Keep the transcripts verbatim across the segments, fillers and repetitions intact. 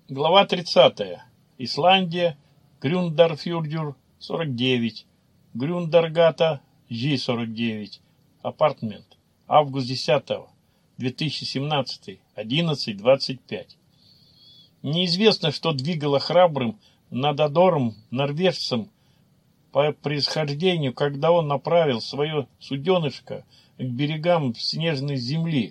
Глава тридцатая. Исландия. Грюндарфjörður сорок девять. Грюндаргата Ж сорок девять. Апартмент. Август десятого. две тысячи семнадцатый. одиннадцать двадцать пять. Неизвестно, что двигало храбрым Нададором, норвежцем, по происхождению, когда он направил свое суденышко к берегам снежной земли.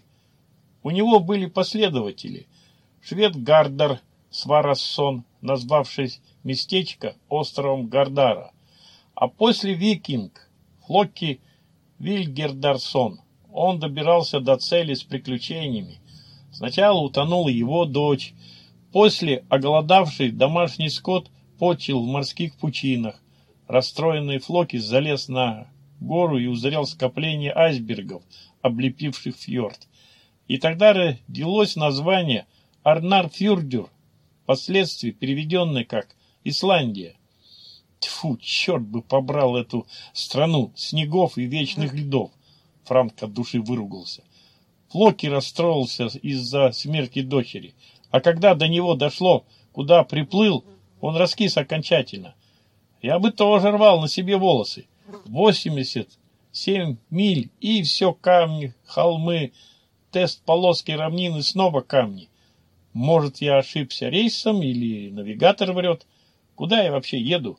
У него были последователи. Швед Гардар Сварассон, назвавший местечко островом Гардара, а после викинг Флокки Вильгердарсон. Он добирался до цели с приключениями. Сначала утонула его дочь, после оголодавший домашний скот почил в морских пучинах. Расстроенный Флоки залез на гору и узрел скопление айсбергов, облепивших фьорд. И тогда родилось название Арнарфjörður, впоследствии переведенное как Исландия. Тьфу, черт бы побрал эту страну снегов и вечных льдов. Франк от души выругался. Флоки расстроился из-за смерти дочери, а когда до него дошло, куда приплыл, он раскис окончательно. Я бы тоже рвал на себе волосы. восемьдесят семь миль, и все камни, холмы, тест полоски равнины, снова камни. Может, я ошибся рейсом или навигатор врет? Куда я вообще еду?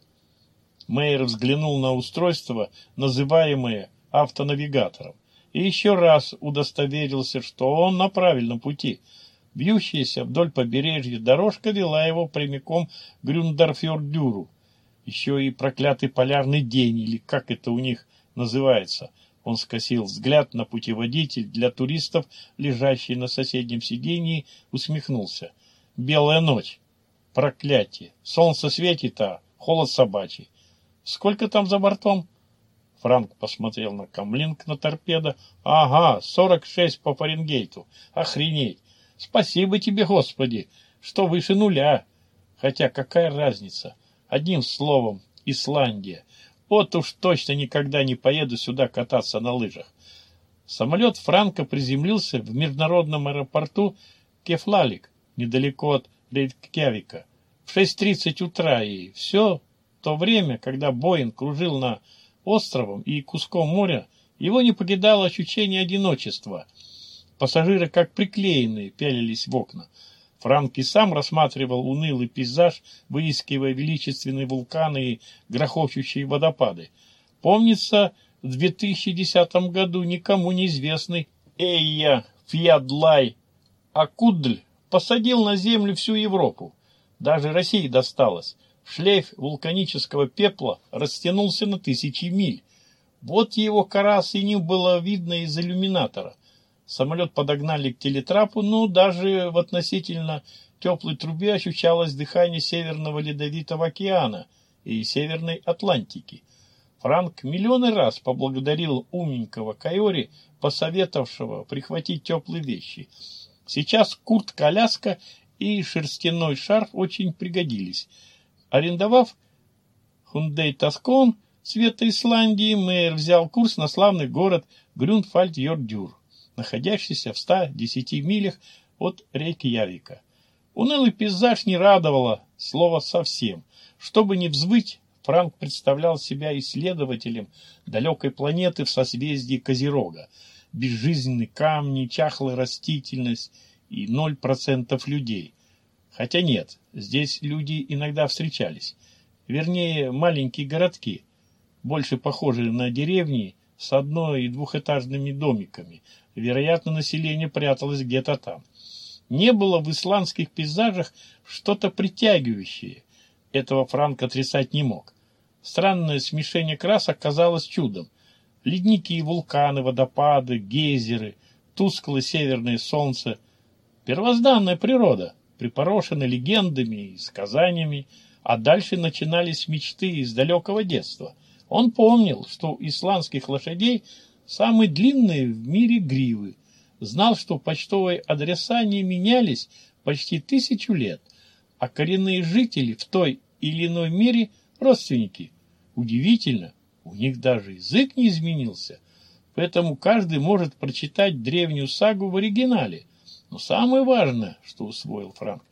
Мейер взглянул на устройство, называемое автонавигатором, и еще раз удостоверился, что он на правильном пути. Бьющаяся вдоль побережья дорожка вела его прямиком к Грюндарфjörðуру. Еще и проклятый полярный день, или как это у них называется. Он скосил взгляд на путеводитель для туристов, лежащий на соседнем сиденье, усмехнулся. Белая ночь. Проклятие. Солнце светит, а холод собачий. Сколько там за бортом? Франк посмотрел на камлинг на торпедо. Ага, сорок шесть по Фаренгейту. Охренеть. Спасибо тебе, Господи, что выше нуля. Хотя какая разница? Одним словом, Исландия. Вот уж точно никогда не поеду сюда кататься на лыжах. Самолет Франка приземлился в международном аэропорту Кефлавик, недалеко от Рейкьявика, в шесть тридцать утра, и все то время, когда Боинг кружил над островом и куском моря, его не покидало ощущение одиночества. Пассажиры, как приклеенные, пялились в окна. Франк и сам рассматривал унылый пейзаж, выискивая величественные вулканы и грохочущие водопады. Помнится, в две тысячи десятом году никому неизвестный Эйя Фьядлай Акудль посадил на землю всю Европу. Даже России досталось. Шлейф вулканического пепла растянулся на тысячи миль. Вот его кора синим было видно из иллюминатора. Самолет подогнали к телетрапу, но даже в относительно теплой трубе ощущалось дыхание Северного Ледовитого океана и Северной Атлантики. Франк миллионы раз поблагодарил умненького Кайори, посоветовавшего прихватить теплые вещи. Сейчас куртка-аляска и шерстяной шарф очень пригодились. Арендовав Hyundai Tucson цвета Исландии, Мейер взял курс на славный город Грюндарфjörður, находящийся в ста десяти милях от Рейкьявика. Унылый пейзаж не радовало слова совсем. Чтобы не взвыть, Франк представлял себя исследователем далекой планеты в созвездии Козерога. Безжизненные камни, чахлая растительность и ноль процентов людей. Хотя нет, здесь люди иногда встречались. Вернее, маленькие городки, больше похожие на деревни с одно- и двухэтажными домиками. Вероятно, население пряталось где-то там. Не было в исландских пейзажах что-то притягивающее. Этого Франк отрицать не мог. Странное смешение красок казалось чудом. Ледники и вулканы, водопады, гейзеры, тусклое северное солнце. Первозданная природа, припорошена легендами и сказаниями, а дальше начинались мечты из далекого детства. Он помнил, что у исландских лошадей самые длинные в мире гривы. Знал, что почтовые адреса не менялись почти тысячу лет, а коренные жители в той или иной мере родственники. Удивительно, у них даже язык не изменился, поэтому каждый может прочитать древнюю сагу в оригинале. Но самое важное, что усвоил Франк,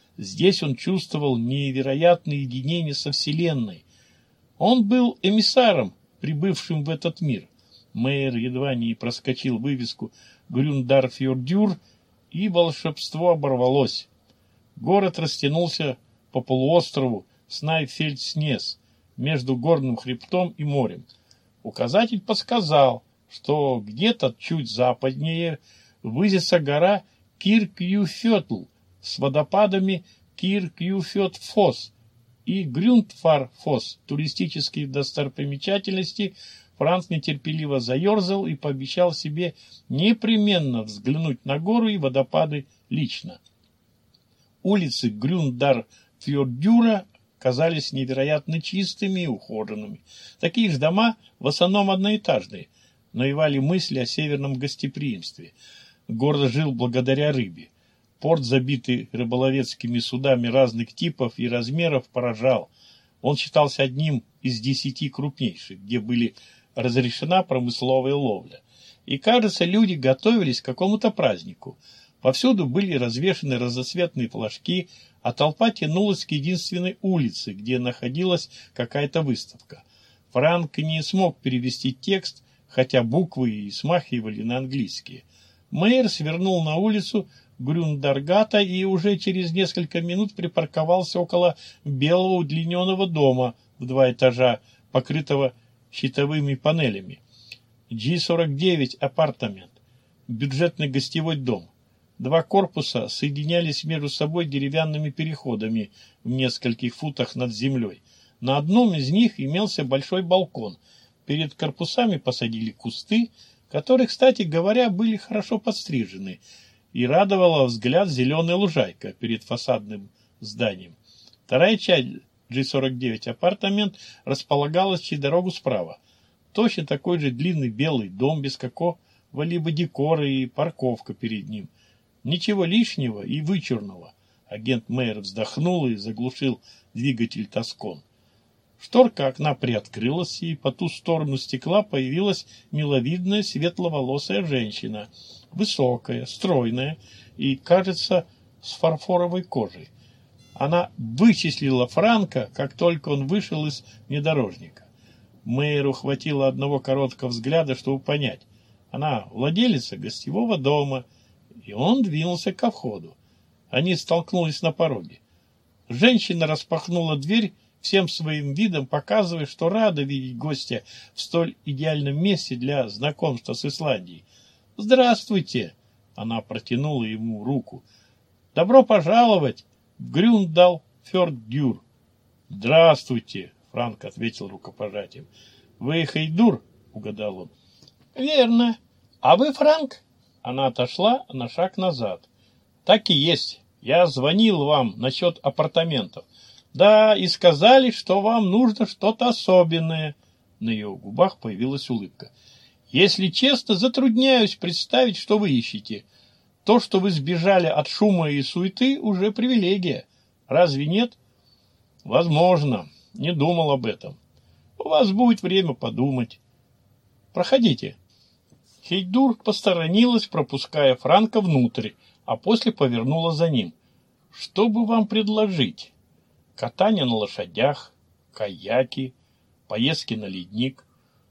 Здесь он чувствовал невероятное единение со Вселенной. Он был эмиссаром, прибывшим в этот мир. Мейер едва не проскочил вывеску «Грюндарфьордюр», и волшебство оборвалось. Город растянулся по полуострову Снайфельдснес между горным хребтом и морем. Указатель подсказал, что где-то чуть западнее высится гора Киркюфетл с водопадами Киркюфетфос и Грюндфарфос. Туристические достопримечательности. Франц нетерпеливо заерзал и пообещал себе непременно взглянуть на гору и водопады лично. Улицы Грюндарфьордюра казались невероятно чистыми и ухоженными. Такие же дома, в основном одноэтажные, навевали мысли о северном гостеприимстве. Город жил благодаря рыбе. Порт, забитый рыболовецкими судами разных типов и размеров, поражал. Он считался одним из десяти крупнейших, где были разрешена промысловая ловля. И, кажется, люди готовились к какому-то празднику. Повсюду были развешаны разноцветные флажки, а толпа тянулась к единственной улице, где находилась какая-то выставка. Франк не смог перевести текст, хотя буквы и смахивали на английские. Мейер свернул на улицу Грюндаргата и уже через несколько минут припарковался около белого удлиненного дома в два этажа, покрытого щитовыми панелями. джи сорок девять апартамент. Бюджетный гостевой дом. Два корпуса соединялись между собой деревянными переходами в нескольких футах над землей. На одном из них имелся большой балкон. Перед корпусами посадили кусты, которые, кстати говоря, были хорошо подстрижены, и радовала взгляд зеленая лужайка перед фасадным зданием. Вторая часть джи сорок девять апартамент располагалась через дорогу справа. Точно такой же длинный белый дом без какого-либо декора и парковка перед ним. Ничего лишнего и вычурного. Агент Мейер вздохнул и заглушил двигатель Тоскон. Шторка окна приоткрылась, и по ту сторону стекла появилась миловидная светловолосая женщина, высокая, стройная и, кажется, с фарфоровой кожей. Она вычислила Франка, как только он вышел из внедорожника. Мейеру хватило одного короткого взгляда, чтобы понять. Она владелица гостевого дома, и он двинулся ко входу. Они столкнулись на пороге. Женщина распахнула дверь, всем своим видом показывая, что рада видеть гостя в столь идеальном месте для знакомства с Исландией. «Здравствуйте!» — она протянула ему руку. «Добро пожаловать в Грюндалфьордюр!» «Здравствуйте!» — Франк ответил рукопожатием. «Вы Хейдур?» — угадал он. «Верно. А вы Франк?» Она отошла на шаг назад. «Так и есть. Я звонил вам насчет апартаментов. Да, и сказали, что вам нужно что-то особенное». На ее губах появилась улыбка. «Если честно, затрудняюсь представить, что вы ищете. То, что вы сбежали от шума и суеты, уже привилегия. Разве нет?» «Возможно. Не думал об этом. У вас будет время подумать. Проходите». Хейдур посторонилась, пропуская Франка внутрь, а после повернула за ним. «Что бы вам предложить? Катание на лошадях, каяки, поездки на ледник.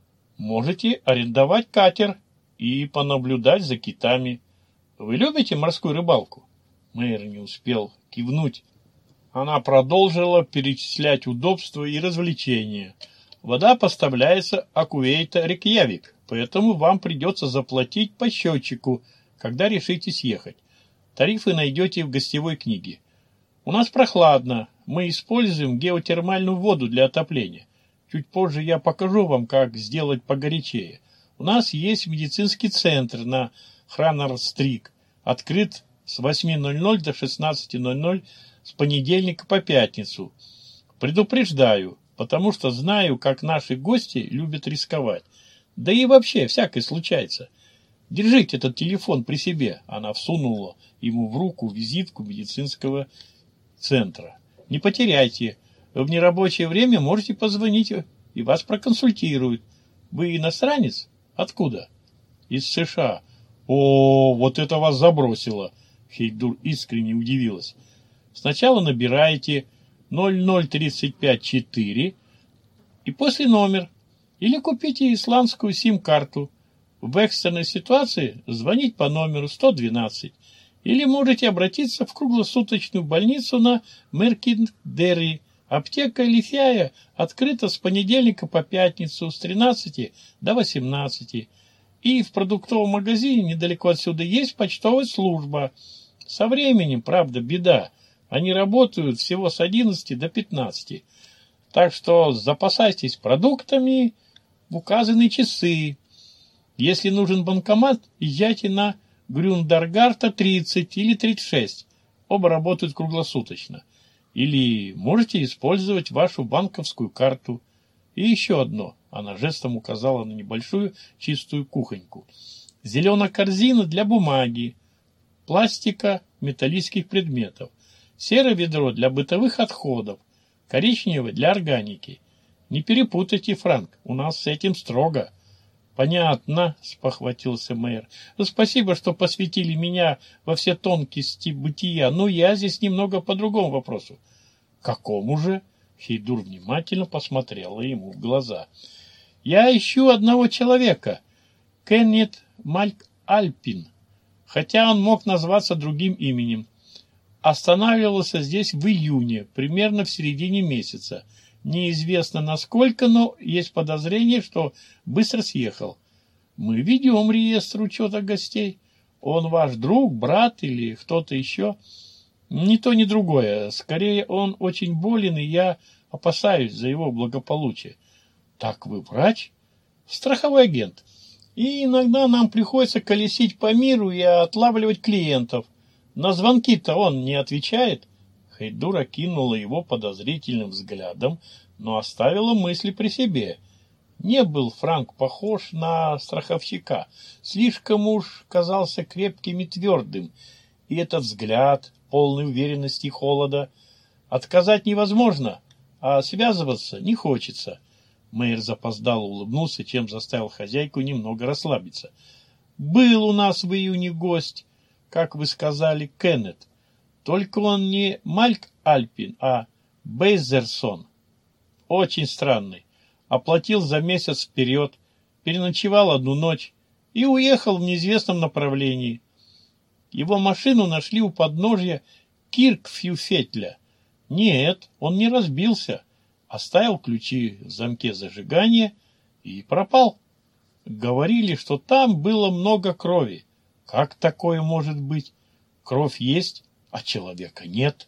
Можете арендовать катер и понаблюдать за китами. Вы любите морскую рыбалку?» Мейер не успел кивнуть. Она продолжила перечислять удобства и развлечения. «Вода поставляется Акувейта Рейкьявик, поэтому вам придется заплатить по счетчику, когда решитесь ехать. Тарифы найдете в гостевой книге. У нас прохладно, мы используем геотермальную воду для отопления. Чуть позже я покажу вам, как сделать погорячее. У нас есть медицинский центр на Хранар-стрик, открыт с восьми ноль-ноль до шестнадцати ноль-ноль с понедельника по пятницу. Предупреждаю, потому что знаю, как наши гости любят рисковать. Да и вообще, всякое случается. Держите этот телефон при себе». Она всунула ему в руку визитку медицинского центра. «Не потеряйте. В нерабочее время можете позвонить, и вас проконсультируют. Вы иностранец? Откуда?» «Из США». «О, вот это вас забросило!» Хейдур искренне удивилась. Сначала набираете ноль ноль тридцать пять четыре и после номер. Или купите исландскую сим-карту. В экстренной ситуации звонить по номеру сто двенадцать. Или можете обратиться в круглосуточную больницу на Меркиндерри. Аптека Лифяя открыта с понедельника по пятницу с тринадцати до восемнадцати. И в продуктовом магазине недалеко отсюда есть почтовая служба. Со временем, правда, беда. Они работают всего с одиннадцати до пятнадцати. Так что запасайтесь продуктами в указанные часы. Если нужен банкомат, езжайте на Грюндаргарта тридцать или тридцать шесть. Оба работают круглосуточно. Или можете использовать вашу банковскую карту. И еще одно. Она жестом указала на небольшую чистую кухоньку. Зеленая корзина для бумаги, пластика, металлических предметов. Серое ведро для бытовых отходов. Коричневое для органики. Не перепутайте, Франк, у нас с этим строго. Понятно, спохватился мэр. Спасибо, что посвятили меня во все тонкости бытия. Но я здесь немного по другому вопросу. Какому же? Хейдур внимательно посмотрела ему в глаза. Я ищу одного человека. Кеннет Мальк-Альпин. Хотя он мог назваться другим именем. Останавливался здесь в июне, примерно в середине месяца. Неизвестно насколько, но есть подозрение, что быстро съехал. Мы ведем реестр учета гостей. Он ваш друг, брат или кто-то еще? Ни то, ни другое. Скорее, он очень болен, и я опасаюсь за его благополучие. Так вы врач? Страховой агент. И иногда нам приходится колесить по миру и отлавливать клиентов. На звонки-то он не отвечает. Хейдур окинула его подозрительным взглядом, но оставила мысли при себе. Не был Франк похож на страховщика. Слишком уж казался крепким и твердым. И этот взгляд, полный уверенности и холода. Отказать невозможно, а связываться не хочется. Мэйр запоздало улыбнулся, чем заставил хозяйку немного расслабиться. «Был у нас в июне гость, как вы сказали, Кеннет. Только он не Мальк-Альпин, а Бейзерсон. Очень странный. Оплатил за месяц вперед, переночевал одну ночь и уехал в неизвестном направлении. Его машину нашли у подножья Киркфюфетля. Нет, он не разбился. Оставил ключи в замке зажигания и пропал. Говорили, что там было много крови. Как такое может быть? Кровь есть, а человека нет.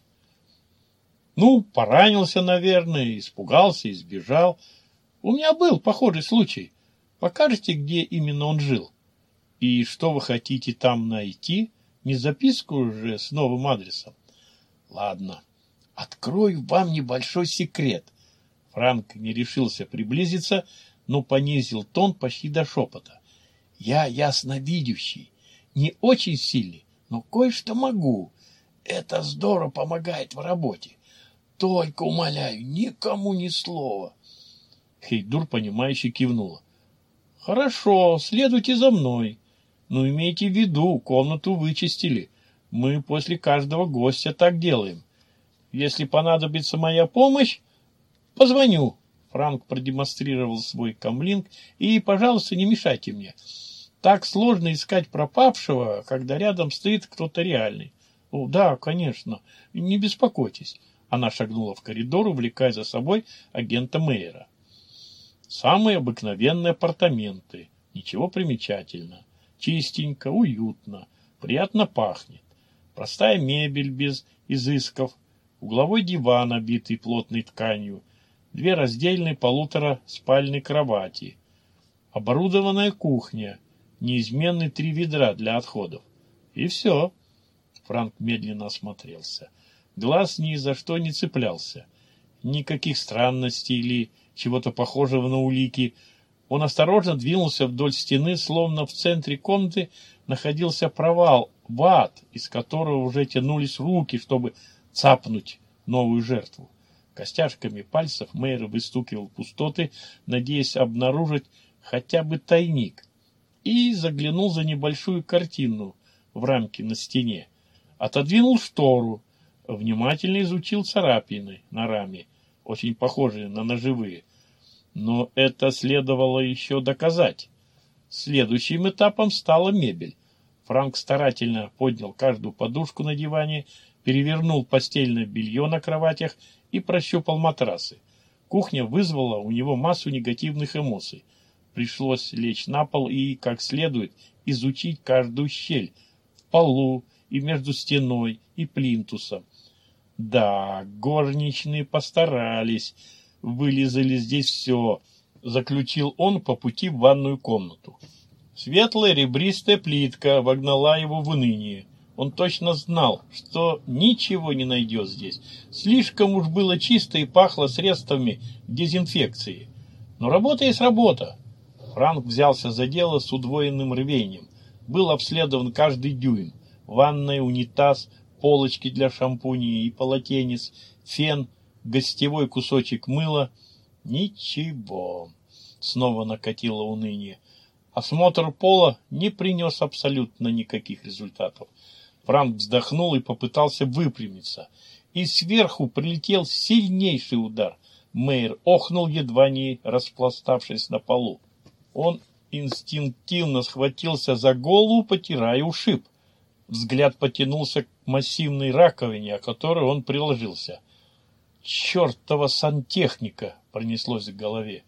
Ну, поранился, наверное, испугался и сбежал. У меня был похожий случай. Покажете, где именно он жил? И что вы хотите там найти? Не записку же с новым адресом. Ладно, открою вам небольшой секрет. Франк не решился приблизиться, но понизил тон почти до шепота. Я ясновидящий, не очень сильный, но кое-что могу. Это здорово помогает в работе. Только, умоляю, никому ни слова. Хейдур, понимающе кивнула. Хорошо, следуйте за мной. Но имейте в виду, комнату вычистили. Мы после каждого гостя так делаем. Если понадобится моя помощь, позвоню. Франк продемонстрировал свой камлинг. И, пожалуйста, не мешайте мне. Так сложно искать пропавшего, когда рядом стоит кто-то реальный. О, да, конечно. Не беспокойтесь. Она шагнула в коридор, увлекая за собой агента Мейера. Самые обыкновенные апартаменты. Ничего примечательного. Чистенько, уютно, приятно пахнет. Простая мебель без изысков. Угловой диван, обитый плотной тканью. Две раздельные полутора-спальные кровати. Оборудованная кухня. Неизменные три ведра для отходов. И все. Франк медленно осмотрелся. Глаз ни за что не цеплялся. Никаких странностей или чего-то похожего на улики. Он осторожно двинулся вдоль стены, словно в центре комнаты находился провал, в ад, из которого уже тянулись руки, чтобы цапнуть новую жертву. Костяшками пальцев Мейер выстукивал пустоты, надеясь обнаружить хотя бы тайник, и заглянул за небольшую картину в рамке на стене. Отодвинул штору. Внимательно изучил царапины на раме, очень похожие на ножевые. Но это следовало еще доказать. Следующим этапом стала мебель. Франк старательно поднял каждую подушку на диване, перевернул постельное белье на кроватях и прощупал матрасы. Кухня вызвала у него массу негативных эмоций. Пришлось лечь на пол и, как следует, изучить каждую щель в полу и между стеной и плинтусом. Да, горничные постарались, вылизали здесь все, заключил он по пути в ванную комнату. Светлая ребристая плитка вогнала его в уныние. Он точно знал, что ничего не найдет здесь. Слишком уж было чисто и пахло средствами дезинфекции. Но работа есть работа. Франк взялся за дело с удвоенным рвением. Был обследован каждый дюйм. Ванная, унитаз, полочки для шампуней и полотенец, фен, гостевой кусочек мыла. Ничего. Снова накатило уныние. Осмотр пола не принес абсолютно никаких результатов. Франк вздохнул и попытался выпрямиться. И сверху прилетел сильнейший удар. Мэйр охнул, едва не распластавшись на полу. Он инстинктивно схватился за голову, потирая ушиб. Взгляд потянулся к массивной раковине, о которой он приложился. «Чертова сантехника!» — пронеслось в голове.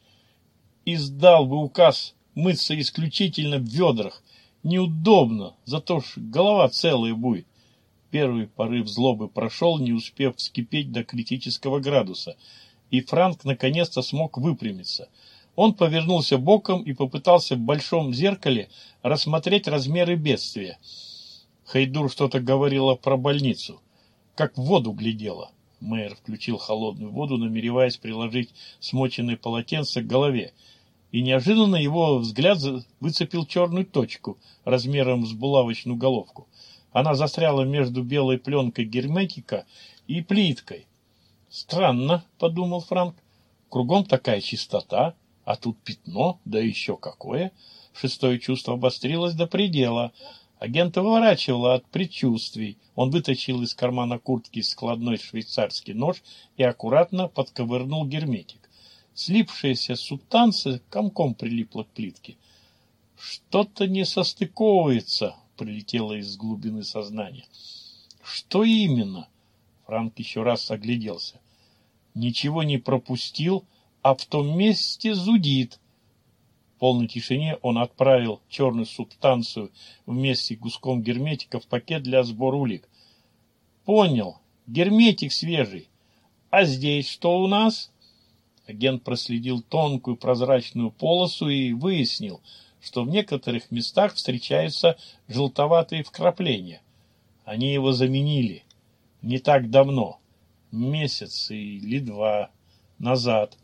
«Издал бы указ мыться исключительно в ведрах. Неудобно, зато ж голова целая будет». Первый порыв злобы прошел, не успев вскипеть до критического градуса, и Франк наконец-то смог выпрямиться. Он повернулся боком и попытался в большом зеркале рассмотреть размеры бедствия. Хейдур что-то говорила про больницу, как в воду глядела. Мэйр включил холодную воду, намереваясь приложить смоченное полотенце к голове, и неожиданно его взгляд выцепил черную точку размером с булавочную головку. Она застряла между белой пленкой герметика и плиткой. «Странно», — подумал Франк, — «кругом такая чистота, а тут пятно, да еще какое». Шестое чувство обострилось до предела. Агента выворачивало от предчувствий. Он вытащил из кармана куртки складной швейцарский нож и аккуратно подковырнул герметик. Слипшаяся субстанция комком прилипла к плитке. «Что-то не состыковывается», — прилетело из глубины сознания. «Что именно?» Франк еще раз огляделся. Ничего не пропустил, а в том месте зудит. В полной тишине он отправил черную субстанцию вместе с куском герметика в пакет для сбора улик. «Понял. Герметик свежий. А здесь что у нас?» Агент проследил тонкую прозрачную полосу и выяснил, что в некоторых местах встречаются желтоватые вкрапления. Они его заменили не так давно, месяц или два назад.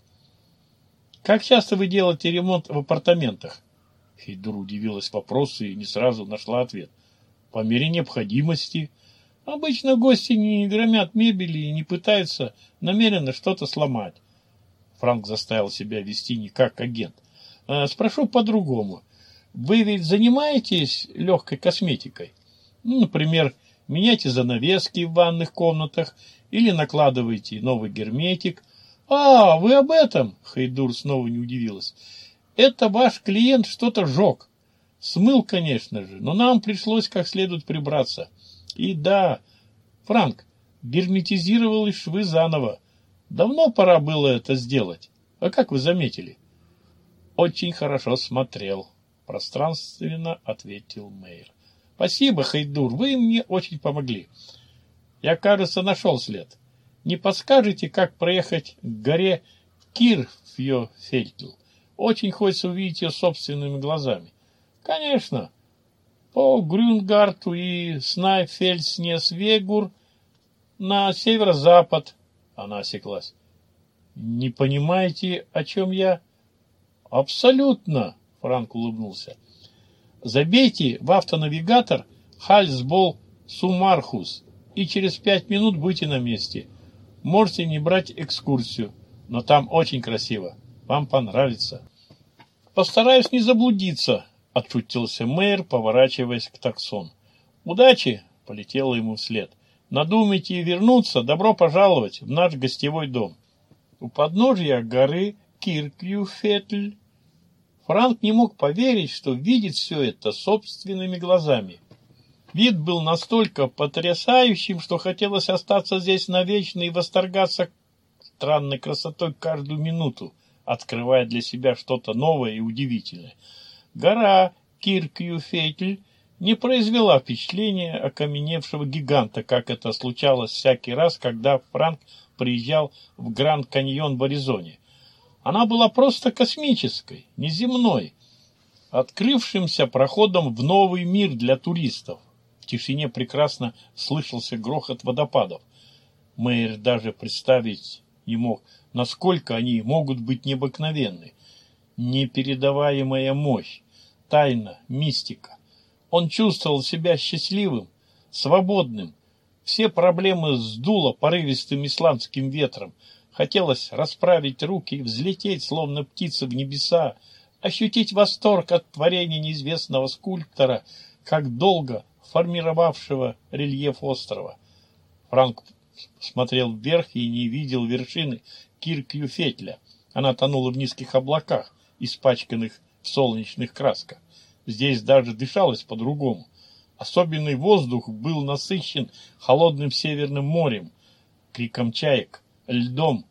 «Как часто вы делаете ремонт в апартаментах?» Хейдур удивилась вопросу и не сразу нашла ответ. «По мере необходимости. Обычно гости не громят мебели и не пытаются намеренно что-то сломать». Франк заставил себя вести не как агент. «Спрошу по-другому. Вы ведь занимаетесь легкой косметикой? Ну, например, меняете занавески в ванных комнатах или накладываете новый герметик?» «А, вы об этом?» — Хейдур снова не удивилась. «Это ваш клиент что-то жег. Смыл, конечно же, но нам пришлось как следует прибраться. И да, Франк, герметизировали швы заново. Давно пора было это сделать. А как вы заметили?» «Очень хорошо смотрел», — пространственно ответил Мэйр. «Спасибо, Хейдур, вы мне очень помогли. Я, кажется, нашел след. Не подскажете, как проехать к горе Кирфьофельтл? Очень хочется увидеть ее собственными глазами». «Конечно. По Грюнгарту и Снайфельснесвегур на северо-запад». Она осеклась. «Не понимаете, о чем я?» «Абсолютно», — Франк улыбнулся. «Забейте в автонавигатор Хальсбол Сумархус, и через пять минут будете на месте. Можете не брать экскурсию, но там очень красиво. Вам понравится». «Постараюсь не заблудиться», — отшутился Мэйр, поворачиваясь к таксону. «Удачи!» — полетело ему вслед. Надумайте вернуться, добро пожаловать в наш гостевой дом. У подножия горы Киркьюфетль Франк не мог поверить, что видит все это собственными глазами. Вид был настолько потрясающим, что хотелось остаться здесь навечно и восторгаться странной красотой каждую минуту, открывая для себя что-то новое и удивительное. Гора Киркьюфетль не произвела впечатления окаменевшего гиганта, как это случалось всякий раз, когда Франк приезжал в Гранд-Каньон в Аризоне. Она была просто космической, неземной, открывшимся проходом в новый мир для туристов. В тишине прекрасно слышался грохот водопадов. Мэйр даже представить не мог, насколько они могут быть необыкновенны. Непередаваемая мощь, тайна, мистика. Он чувствовал себя счастливым, свободным. Все проблемы сдуло порывистым исландским ветром. Хотелось расправить руки и взлететь, словно птица в небеса, ощутить восторг от творения неизвестного скульптора, как долго формировавшего рельеф острова. Франк смотрел вверх и не видел вершины Киркьюфетля. Она тонула в низких облаках, испачканных в солнечных красках. Здесь даже дышалось по-другому. Особенный воздух был насыщен холодным северным морем, криком чаек, льдом,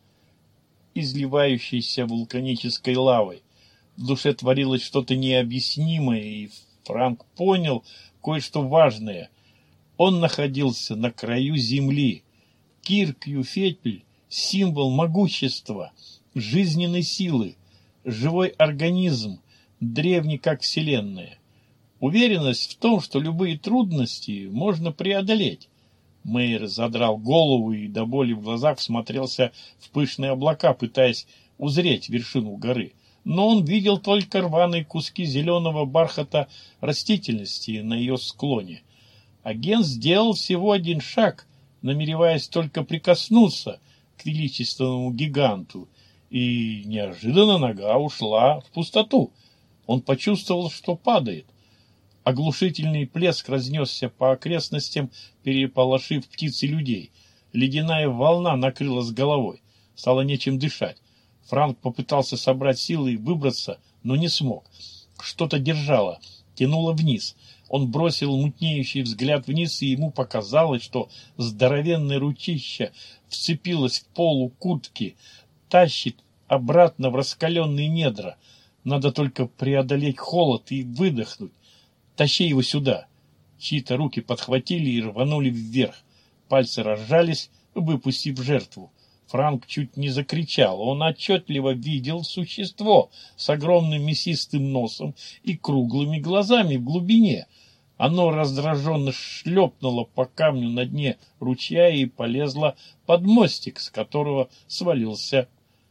изливающейся вулканической лавой. В душе творилось что-то необъяснимое, и Франк понял кое-что важное. Он находился на краю земли. Киркьюфетль — символ могущества, жизненной силы, живой организм, древний как вселенная. Уверенность в том, что любые трудности можно преодолеть. Мэйр задрал голову и до боли в глазах всмотрелся в пышные облака, пытаясь узреть вершину горы. Но он видел только рваные куски зеленого бархата растительности на ее склоне. Агент сделал всего один шаг, намереваясь только прикоснуться к величественному гиганту, и неожиданно нога ушла в пустоту. Он почувствовал, что падает. Оглушительный плеск разнесся по окрестностям, переполошив птиц и людей. Ледяная волна накрыла с головой. Стало нечем дышать. Франк попытался собрать силы и выбраться, но не смог. Что-то держало, тянуло вниз. Он бросил мутнеющий взгляд вниз, и ему показалось, что здоровенное ручище вцепилось в полу куртки, тащит обратно в раскаленные недра. Надо только преодолеть холод и выдохнуть. Тащи его сюда. Чьи-то руки подхватили и рванули вверх. Пальцы разжались, выпустив жертву. Франк чуть не закричал. Он отчетливо видел существо с огромным мясистым носом и круглыми глазами в глубине. Оно раздраженно шлепнуло по камню на дне ручья и полезло под мостик, с которого свалился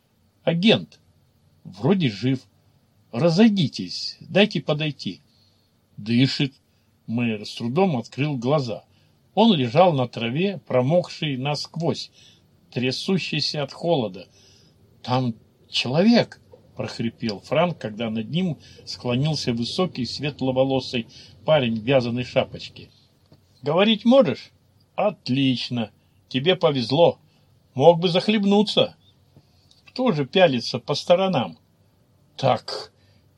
агент. Вроде жив. Разойдитесь, дайте подойти. Дышит. Мэр с трудом открыл глаза. Он лежал на траве, промокший насквозь, трясущийся от холода. «Там человек!» — прохрипел Франк, когда над ним склонился высокий светловолосый парень в вязаной шапочке. «Говорить можешь? Отлично! Тебе повезло! Мог бы захлебнуться!» «Кто же пялится по сторонам?» «Так,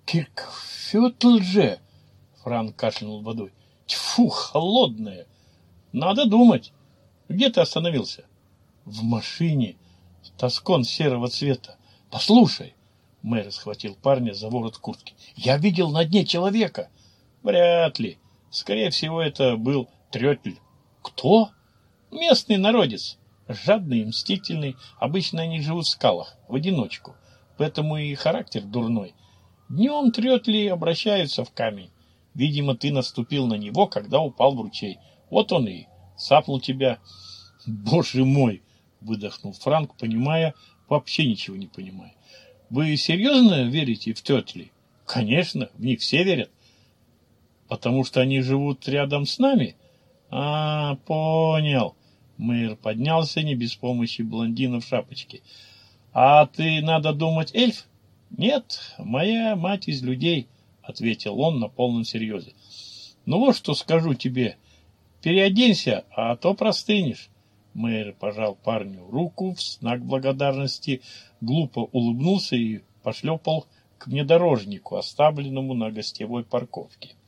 Киркьюфетль же!» — Франк кашлянул водой. «Тьфу, холодная! Надо думать! Где ты остановился?» «В машине. Тоскон серого цвета. Послушай!» Мэр схватил парня за ворот куртки. «Я видел на дне человека!» «Вряд ли. Скорее всего, это был Трётль». «Кто?» «Местный народец. Жадный и мстительный. Обычно они живут в скалах, в одиночку. Поэтому и характер дурной. Днем Трётли обращаются в камень. Видимо, ты наступил на него, когда упал в ручей. Вот он и цапнул тебя». «Боже мой!» — выдохнул Франк, понимая, вообще ничего не понимая. «Вы серьезно верите в Трётли?» «Конечно, в них все верят». «Потому что они живут рядом с нами?» «А, понял». Мэр поднялся не без помощи блондина в шапочке. «А ты, надо думать, эльф?» «Нет, моя мать из людей», — ответил он на полном серьезе. «Ну вот что скажу тебе. Переоденься, а то простынешь. Мэр пожал парню руку в знак благодарности, глупо улыбнулся и пошлепал к внедорожнику, оставленному на гостевой парковке.